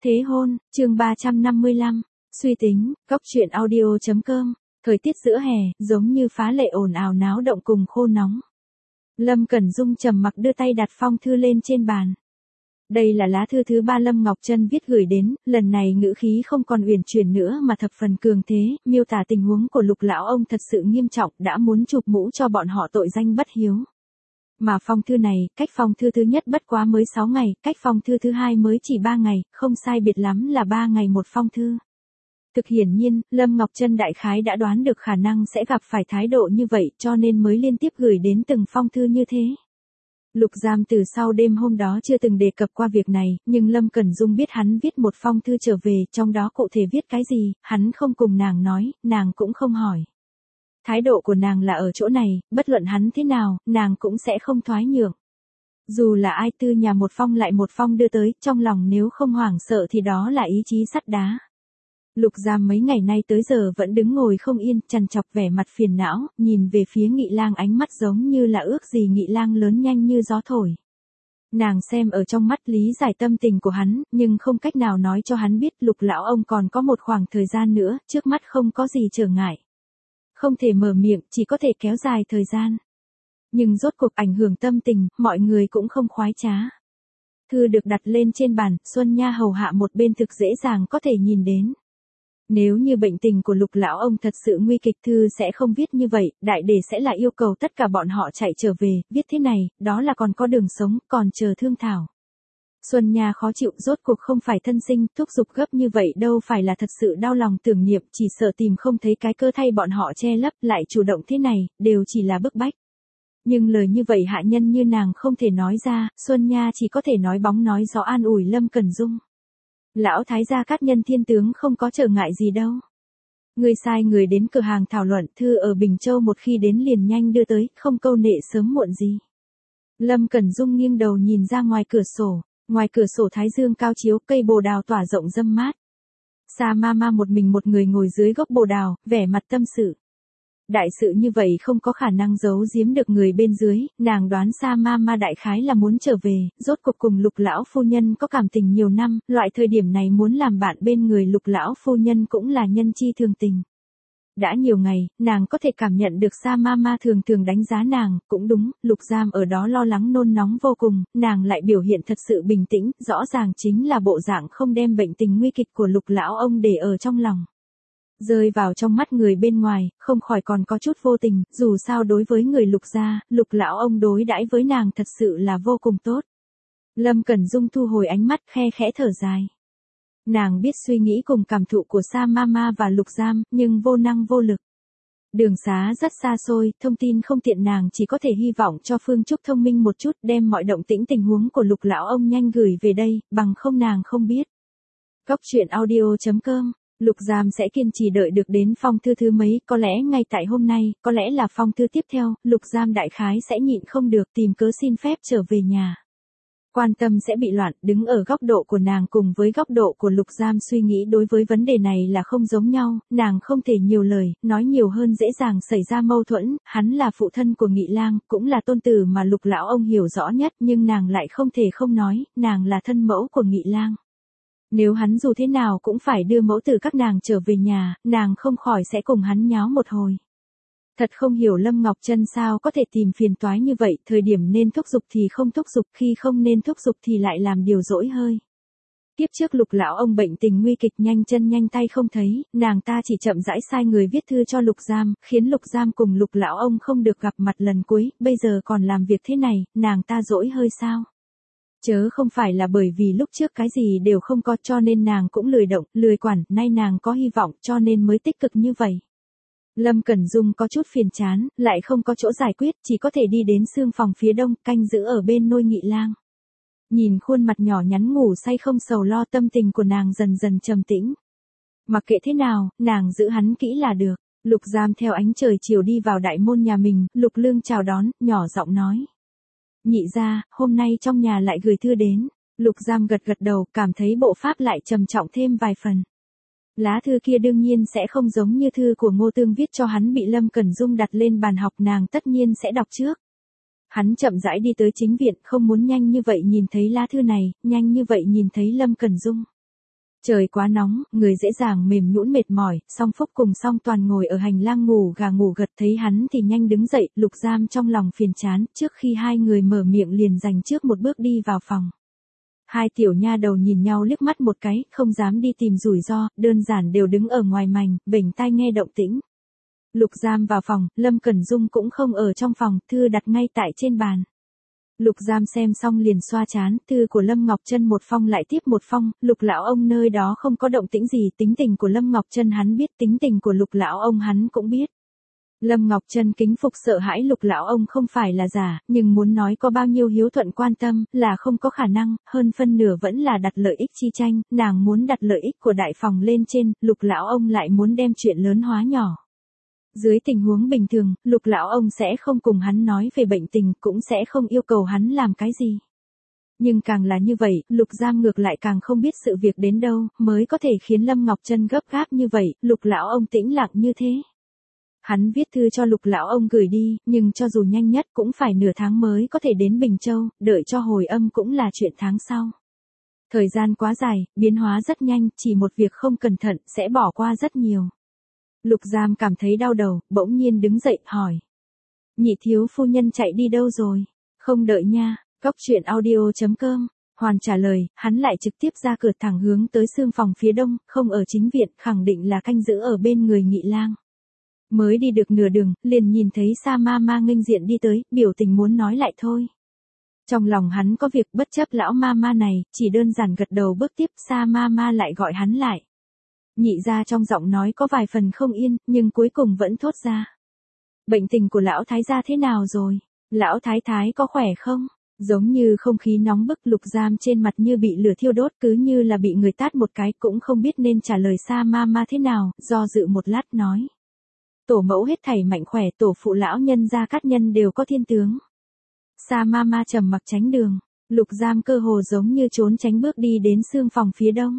Thế hôn, chương 355, suy tính, góc truyện audio.com, thời tiết giữa hè, giống như phá lệ ồn ào náo động cùng khô nóng. Lâm Cẩn Dung trầm mặc đưa tay đặt phong thư lên trên bàn. Đây là lá thư thứ 3 Lâm Ngọc Trân viết gửi đến, lần này ngữ khí không còn uyển chuyển nữa mà thập phần cường thế, miêu tả tình huống của Lục lão ông thật sự nghiêm trọng, đã muốn chụp mũ cho bọn họ tội danh bất hiếu. Mà phong thư này, cách phong thư thứ nhất bất quá mới 6 ngày, cách phong thư thứ hai mới chỉ 3 ngày, không sai biệt lắm là 3 ngày một phong thư. Thực hiển nhiên, Lâm Ngọc Trân đại khái đã đoán được khả năng sẽ gặp phải thái độ như vậy cho nên mới liên tiếp gửi đến từng phong thư như thế. Lục Giam từ sau đêm hôm đó chưa từng đề cập qua việc này, nhưng Lâm Cẩn Dung biết hắn viết một phong thư trở về, trong đó cụ thể viết cái gì, hắn không cùng nàng nói, nàng cũng không hỏi. Thái độ của nàng là ở chỗ này, bất luận hắn thế nào, nàng cũng sẽ không thoái nhượng. Dù là ai tư nhà một phong lại một phong đưa tới, trong lòng nếu không hoảng sợ thì đó là ý chí sắt đá. Lục Giam mấy ngày nay tới giờ vẫn đứng ngồi không yên, chằn chọc vẻ mặt phiền não, nhìn về phía Nghị Lang ánh mắt giống như là ước gì Nghị Lang lớn nhanh như gió thổi. Nàng xem ở trong mắt lý giải tâm tình của hắn, nhưng không cách nào nói cho hắn biết Lục lão ông còn có một khoảng thời gian nữa, trước mắt không có gì trở ngại. Không thể mở miệng, chỉ có thể kéo dài thời gian. Nhưng rốt cuộc ảnh hưởng tâm tình, mọi người cũng không khoái trá. Thư được đặt lên trên bàn, Xuân Nha hầu hạ một bên thực dễ dàng có thể nhìn đến. Nếu như bệnh tình của Lục lão ông thật sự nguy kịch, Thư sẽ không viết như vậy, đại để sẽ là yêu cầu tất cả bọn họ chạy trở về, viết thế này, đó là còn có đường sống, còn chờ thương thảo. Xuân Nha khó chịu, rốt cuộc không phải thân sinh, thúc giục gấp như vậy đâu phải là thật sự đau lòng tưởng niệm, chỉ sợ tìm không thấy cái cơ thay bọn họ che lấp, lại chủ động thế này, đều chỉ là bức bách. Nhưng lời như vậy hạ nhân như nàng không thể nói ra, Xuân Nha chỉ có thể nói bóng nói gió an ủi Lâm Cẩn Dung. Lão thái gia Cát Nhân Thiên tướng không có trở ngại gì đâu. Người sai người đến cửa hàng thảo luận, thư ở Bình Châu một khi đến liền nhanh đưa tới, không câu nệ sớm muộn gì. Lâm Cẩn Dung nghiêng đầu nhìn ra ngoài cửa sổ thái dương cao chiếu, cây bồ đào tỏa rộng râm mát. Sa Mama một mình một người ngồi dưới gốc bồ đào, vẻ mặt tâm sự. Đại sự như vậy không có khả năng giấu giếm được người bên dưới, nàng đoán Sa Mama đại khái là muốn trở về, rốt cuộc cùng Lục lão phu nhân có cảm tình nhiều năm, loại thời điểm này muốn làm bạn bên người Lục lão phu nhân cũng là nhân chi thường tình. Đã nhiều ngày, nàng có thể cảm nhận được Sa Mama thường thường đánh giá nàng, cũng đúng, Lục Giam ở đó lo lắng nôn nóng vô cùng, nàng lại biểu hiện thật sự bình tĩnh, rõ ràng chính là bộ dạng không đem bệnh tình nguy kịch của Lục lão ông để ở trong lòng. Rơi vào trong mắt người bên ngoài, không khỏi còn có chút vô tình, dù sao đối với người Lục gia, Lục lão ông đối đãi với nàng thật sự là vô cùng tốt. Lâm Cẩn Dung thu hồi ánh mắt, khe khẽ thở dài. Nàng biết suy nghĩ cùng cảm thụ của Sa Mama và Lục Giam, nhưng vô năng vô lực. Đường xá rất xa xôi, thông tin không tiện, nàng chỉ có thể hy vọng cho Phương Trúc thông minh một chút, đem mọi động tĩnh tình huống của Lục lão ông nhanh gửi về đây, bằng không nàng không biết. Góc truyện audio.com, Lục Giam sẽ kiên trì đợi được đến phong thư thứ mấy, có lẽ ngay tại hôm nay, có lẽ là phong thư tiếp theo, Lục Giam đại khái sẽ nhịn không được tìm cớ xin phép trở về nhà. Quan tâm sẽ bị loạn, đứng ở góc độ của nàng cùng với góc độ của Lục Giam suy nghĩ đối với vấn đề này là không giống nhau, nàng không thể nhiều lời, nói nhiều hơn dễ dàng xảy ra mâu thuẫn, hắn là phụ thân của Nghị Lang, cũng là tôn tử mà Lục lão ông hiểu rõ nhất, nhưng nàng lại không thể không nói, nàng là thân mẫu của Nghị Lang. Nếu hắn dù thế nào cũng phải đưa mẫu tử các nàng trở về nhà, nàng không khỏi sẽ cùng hắn nháo một hồi. Thật không hiểu Lâm Ngọc Trân sao có thể tìm phiền toái như vậy, thời điểm nên thúc giục thì không thúc giục, khi không nên thúc giục thì lại làm điều dỗi hơi. Tiếp trước Lục lão ông bệnh tình nguy kịch nhanh chân nhanh tay không thấy, nàng ta chỉ chậm rãi sai người viết thư cho Lục Giam, khiến Lục Giam cùng Lục lão ông không được gặp mặt lần cuối, bây giờ còn làm việc thế này, nàng ta dỗi hơi sao? Chớ không phải là bởi vì lúc trước cái gì đều không có cho nên nàng cũng lười động, lười quản, nay nàng có hy vọng cho nên mới tích cực như vậy. Lâm Cẩn Dung có chút phiền chán, lại không có chỗ giải quyết, chỉ có thể đi đến xương phòng phía đông, canh giữ ở bên nôi Nghị Lang. Nhìn khuôn mặt nhỏ nhắn ngủ say không sầu lo, tâm tình của nàng dần dần trầm tĩnh. Mặc kệ thế nào, nàng giữ hắn kỹ là được. Lục Giam theo ánh trời chiều đi vào đại môn nhà mình, Lục Lương chào đón, nhỏ giọng nói. Nhị gia, hôm nay trong nhà lại gửi thư đến. Lục Giam gật gật đầu, cảm thấy bộ pháp lại trầm trọng thêm vài phần. Lá thư kia đương nhiên sẽ không giống như thư của Ngô Tương viết cho hắn bị Lâm Cẩn Dung đặt lên bàn học, nàng tất nhiên sẽ đọc trước. Hắn chậm rãi đi tới chính viện, không muốn nhanh như vậy nhìn thấy lá thư này, nhanh như vậy nhìn thấy Lâm Cẩn Dung. Trời quá nóng, người dễ dàng mềm nhũn mệt mỏi, Song Phúc cùng Song Toàn ngồi ở hành lang ngủ gà ngủ gật thấy hắn thì nhanh đứng dậy, Lục Giam trong lòng phiền chán, trước khi hai người mở miệng liền dành trước một bước đi vào phòng. Hai tiểu nha đầu nhìn nhau liếc mắt một cái, không dám đi tìm rủi ro, đơn giản đều đứng ở ngoài mành, bỉnh tai nghe động tĩnh. Lục Giam vào phòng, Lâm Cẩn Dung cũng không ở trong phòng, thư đặt ngay tại trên bàn. Lục Giam xem xong liền xoa chán, thư của Lâm Ngọc Trân một phong lại tiếp một phong, Lục lão ông nơi đó không có động tĩnh gì, tính tình của Lâm Ngọc Trân hắn biết, tính tình của Lục lão ông hắn cũng biết. Lâm Ngọc Trân kính phục sợ hãi Lục lão ông không phải là giả, nhưng muốn nói có bao nhiêu hiếu thuận quan tâm, là không có khả năng, hơn phân nửa vẫn là đặt lợi ích chi tranh, nàng muốn đặt lợi ích của đại phòng lên trên, Lục lão ông lại muốn đem chuyện lớn hóa nhỏ. Dưới tình huống bình thường, Lục lão ông sẽ không cùng hắn nói về bệnh tình, cũng sẽ không yêu cầu hắn làm cái gì. Nhưng càng là như vậy, Lục Giam ngược lại càng không biết sự việc đến đâu, mới có thể khiến Lâm Ngọc Trân gấp gáp như vậy, Lục lão ông tĩnh lặng như thế. Hắn viết thư cho Lục lão ông gửi đi, nhưng cho dù nhanh nhất cũng phải nửa tháng mới có thể đến Bình Châu, đợi cho hồi âm cũng là chuyện tháng sau. Thời gian quá dài, biến hóa rất nhanh, chỉ một việc không cẩn thận, sẽ bỏ qua rất nhiều. Lục Giam cảm thấy đau đầu, bỗng nhiên đứng dậy, hỏi. Nhị thiếu phu nhân chạy đi đâu rồi? Không đợi nha, Cóc truyện audio.com. Hoàn trả lời, hắn lại trực tiếp ra cửa thẳng hướng tới xương phòng phía đông, không ở chính viện, khẳng định là canh giữ ở bên người Nghị Lang. Mới đi được nửa đường, liền nhìn thấy Sa Ma Ma nghênh diện đi tới, biểu tình muốn nói lại thôi. Trong lòng hắn có việc bất chấp lão ma ma này, chỉ đơn giản gật đầu bước tiếp, Sa Ma Ma lại gọi hắn lại. Nhị ra trong giọng nói có vài phần không yên, nhưng cuối cùng vẫn thốt ra. Bệnh tình của lão thái gia thế nào rồi? Lão thái thái có khỏe không? Giống như không khí nóng bức, Lục Giam trên mặt như bị lửa thiêu đốt, cứ như là bị người tát một cái, cũng không biết nên trả lời Sa Ma Ma thế nào, do dự một lát nói. Tổ mẫu hết thảy mạnh khỏe, tổ phụ lão nhân gia Cát Nhân đều có thiên tướng. Sa Ma Ma trầm mặc tránh đường, Lục Giam cơ hồ giống như trốn tránh bước đi đến xương phòng phía đông.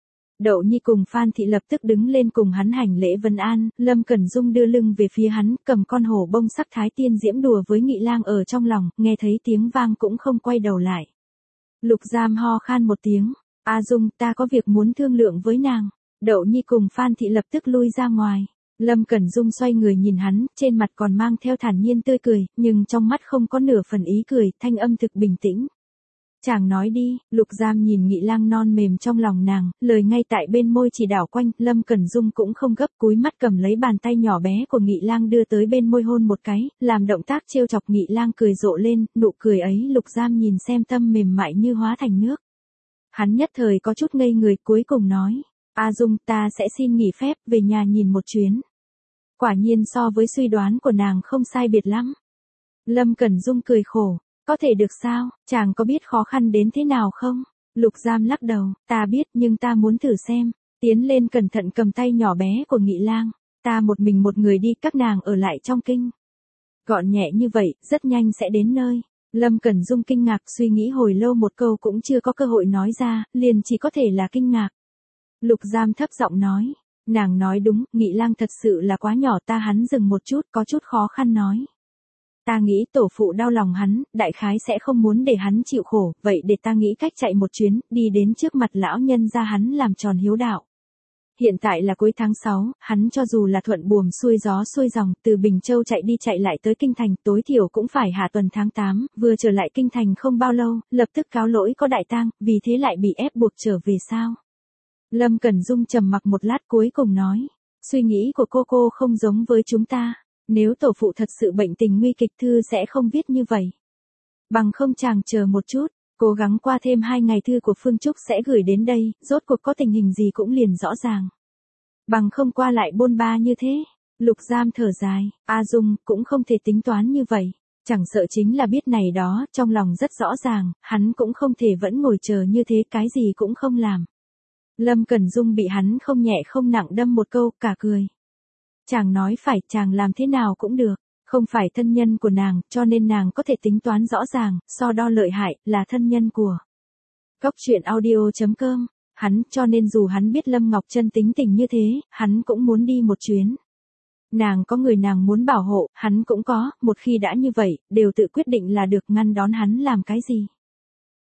Đậu Nhi cùng Phan Thị lập tức đứng lên cùng hắn hành lễ vân an, Lâm Cẩn Dung đưa lưng về phía hắn, cầm con hổ bông sắc thái tiên diễm đùa với Nghị Lang ở trong lòng, nghe thấy tiếng vang cũng không quay đầu lại. Lục Giam ho khan một tiếng, A Dung, ta có việc muốn thương lượng với nàng. Đậu Nhi cùng Phan Thị lập tức lui ra ngoài. Lâm Cẩn Dung xoay người nhìn hắn, trên mặt còn mang theo thản nhiên tươi cười, nhưng trong mắt không có nửa phần ý cười, thanh âm thực bình tĩnh. Chàng nói đi, Lục Giam nhìn Nghị Lang non mềm trong lòng nàng, lời ngay tại bên môi chỉ đảo quanh, Lâm Cẩn Dung cũng không gấp, cúi mắt cầm lấy bàn tay nhỏ bé của Nghị Lang đưa tới bên môi hôn một cái, làm động tác trêu chọc Nghị Lang cười rộ lên, nụ cười ấy Lục Giam nhìn xem tâm mềm mại như hóa thành nước. Hắn nhất thời có chút ngây người, cuối cùng nói, A Dung, ta sẽ xin nghỉ phép, về nhà nhìn một chuyến. Quả nhiên so với suy đoán của nàng không sai biệt lắm. Lâm Cẩn Dung cười khổ. Có thể được sao, chàng có biết khó khăn đến thế nào không? Lục Giam lắc đầu, ta biết nhưng ta muốn thử xem. Tiến lên cẩn thận cầm tay nhỏ bé của Nghị Lang. Ta một mình một người đi, các nàng ở lại trong kinh. Gọn nhẹ như vậy, rất nhanh sẽ đến nơi. Lâm Cẩn Dung kinh ngạc, suy nghĩ hồi lâu một câu cũng chưa có cơ hội nói ra, liền chỉ có thể là kinh ngạc. Lục Giam thấp giọng nói, nàng nói đúng, Nghị Lang thật sự là quá nhỏ, ta hắn dừng một chút, có chút khó khăn nói. Ta nghĩ tổ phụ đau lòng hắn, đại khái sẽ không muốn để hắn chịu khổ, vậy để ta nghĩ cách chạy một chuyến, đi đến trước mặt lão nhân gia hắn làm tròn hiếu đạo. Hiện tại là cuối tháng 6, hắn cho dù là thuận buồm xuôi gió xuôi dòng, từ Bình Châu chạy đi chạy lại tới Kinh Thành, tối thiểu cũng phải hạ tuần tháng 8, vừa trở lại Kinh Thành không bao lâu, lập tức cáo lỗi có đại tang, vì thế lại bị ép buộc trở về sao. Lâm Cẩn Dung trầm mặc một lát cuối cùng nói, suy nghĩ của cô không giống với chúng ta. Nếu tổ phụ thật sự bệnh tình nguy kịch, thư sẽ không viết như vậy. Bằng không chàng chờ một chút, cố gắng qua thêm 2 ngày thư của Phương Trúc sẽ gửi đến đây, rốt cuộc có tình hình gì cũng liền rõ ràng. Bằng không qua lại bôn ba như thế. Lục Giam thở dài, A Dung cũng không thể tính toán như vậy. Chẳng sợ chính là biết này đó, trong lòng rất rõ ràng, hắn cũng không thể vẫn ngồi chờ như thế, cái gì cũng không làm. Lâm Cẩn Dung bị hắn không nhẹ không nặng đâm một câu, cả cười. Chàng nói phải, chàng làm thế nào cũng được, không phải thân nhân của nàng, cho nên nàng có thể tính toán rõ ràng, so đo lợi hại, là thân nhân của. Cóc truyện audio.com, hắn, cho nên dù hắn biết Lâm Ngọc Trân tính tình như thế, hắn cũng muốn đi một chuyến. Nàng có người nàng muốn bảo hộ, hắn cũng có, một khi đã như vậy, đều tự quyết định là được, ngăn đón hắn làm cái gì.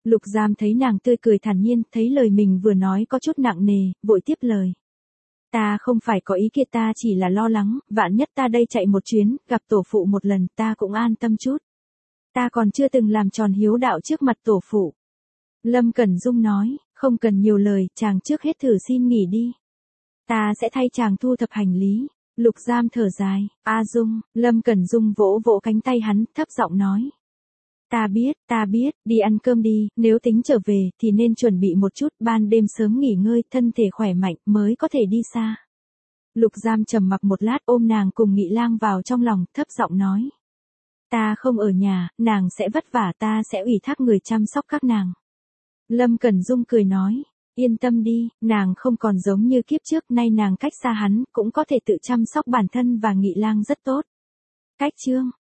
Lục Giam thấy nàng tươi cười thản nhiên, thấy lời mình vừa nói có chút nặng nề, vội tiếp lời. Ta không phải có ý kia, ta chỉ là lo lắng, vạn nhất ta đây chạy một chuyến, gặp tổ phụ một lần, ta cũng an tâm chút. Ta còn chưa từng làm tròn hiếu đạo trước mặt tổ phụ. Lâm Cẩn Dung nói, không cần nhiều lời, chàng trước hết thử xin nghỉ đi. Ta sẽ thay chàng thu thập hành lý. Lục Giam thở dài, A Dung, Lâm Cẩn Dung vỗ vỗ cánh tay hắn, thấp giọng nói. Ta biết, đi ăn cơm đi, nếu tính trở về, thì nên chuẩn bị một chút, ban đêm sớm nghỉ ngơi, thân thể khỏe mạnh, mới có thể đi xa. Lục Giam trầm mặc một lát ôm nàng cùng Nghị Lang vào trong lòng, thấp giọng nói. Ta không ở nhà, nàng sẽ vất vả, ta sẽ ủy thác người chăm sóc các nàng. Lâm Cẩn Dung cười nói, yên tâm đi, nàng không còn giống như kiếp trước, nay nàng cách xa hắn, cũng có thể tự chăm sóc bản thân và Nghị Lang rất tốt. Cách chương